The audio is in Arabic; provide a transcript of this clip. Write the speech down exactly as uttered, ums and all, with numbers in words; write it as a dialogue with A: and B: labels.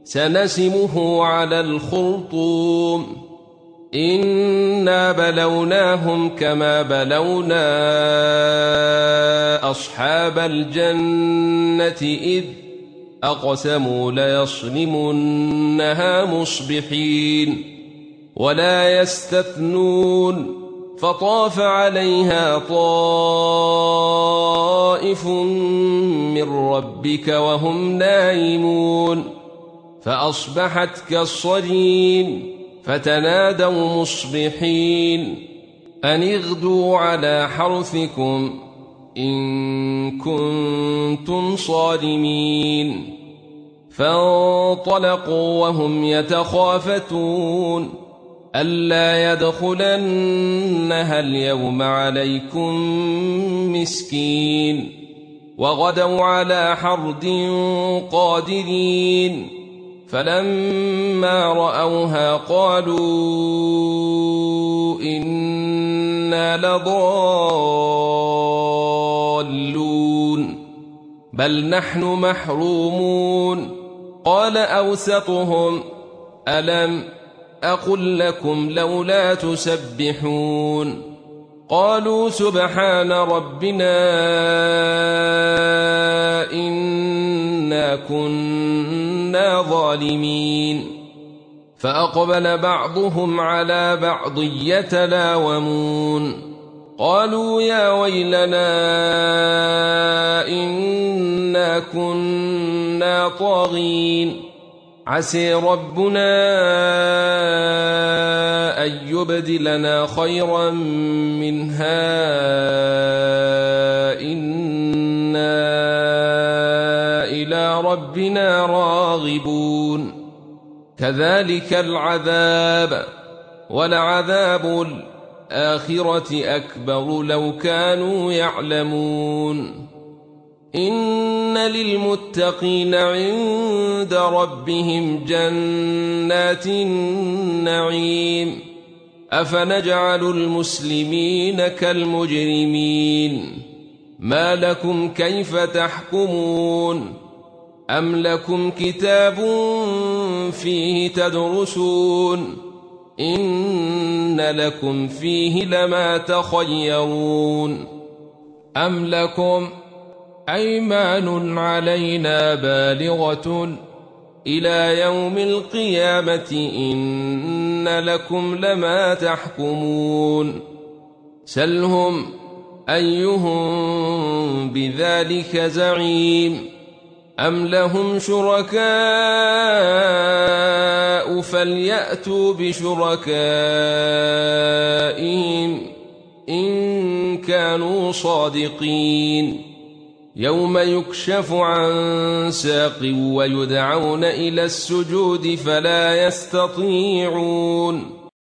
A: سنسمه على الخرطوم إنا بلوناهم كما بلونا أصحاب الجنة إذ أقسموا ليصرمنها مصبحين ولا يستثنون فطاف عليها طائف من ربك وهم نائمون فأصبحت كالصريم فتنادوا مصبحين أن اغدوا على حرثكم إن كنتم صارمين فانطلقوا وهم يتخافتون ألا يدخلنها اليوم عليكم مسكين وغدوا على حرد قادرين فلما رأوها قالوا إنا لضالون بل نحن محرومون قال أوسطهم ألم أقل لكم لولا تسبحون قالوا سبحان ربنا إنا كنا ظالمين فأقبل بعضهم على بعض يتلاومون قالوا يا ويلنا إنا كنا طاغين عسى ربنا أن يبدلنا خيرا منها إنا إلى ربنا راغبون كذلك العذاب ولعذاب الآخرة أكبر لو كانوا يعلمون إن للمتقين عند ربهم جنات النعيم أفنجعل المسلمين كالمجرمين ما لكم كيف تحكمون أم لكم كتاب فيه تدرسون إن لكم فيه لما تخيرون أم لكم أيمان علينا بالغة إلى يوم القيامة إن لكم لما تحكمون سلهم أيهم بذلك زعيم أم لهم شركاء فليأتوا بشركائهم إن كانوا صادقين يوم يكشف عن ساق ويدعون إلى السجود فلا يستطيعون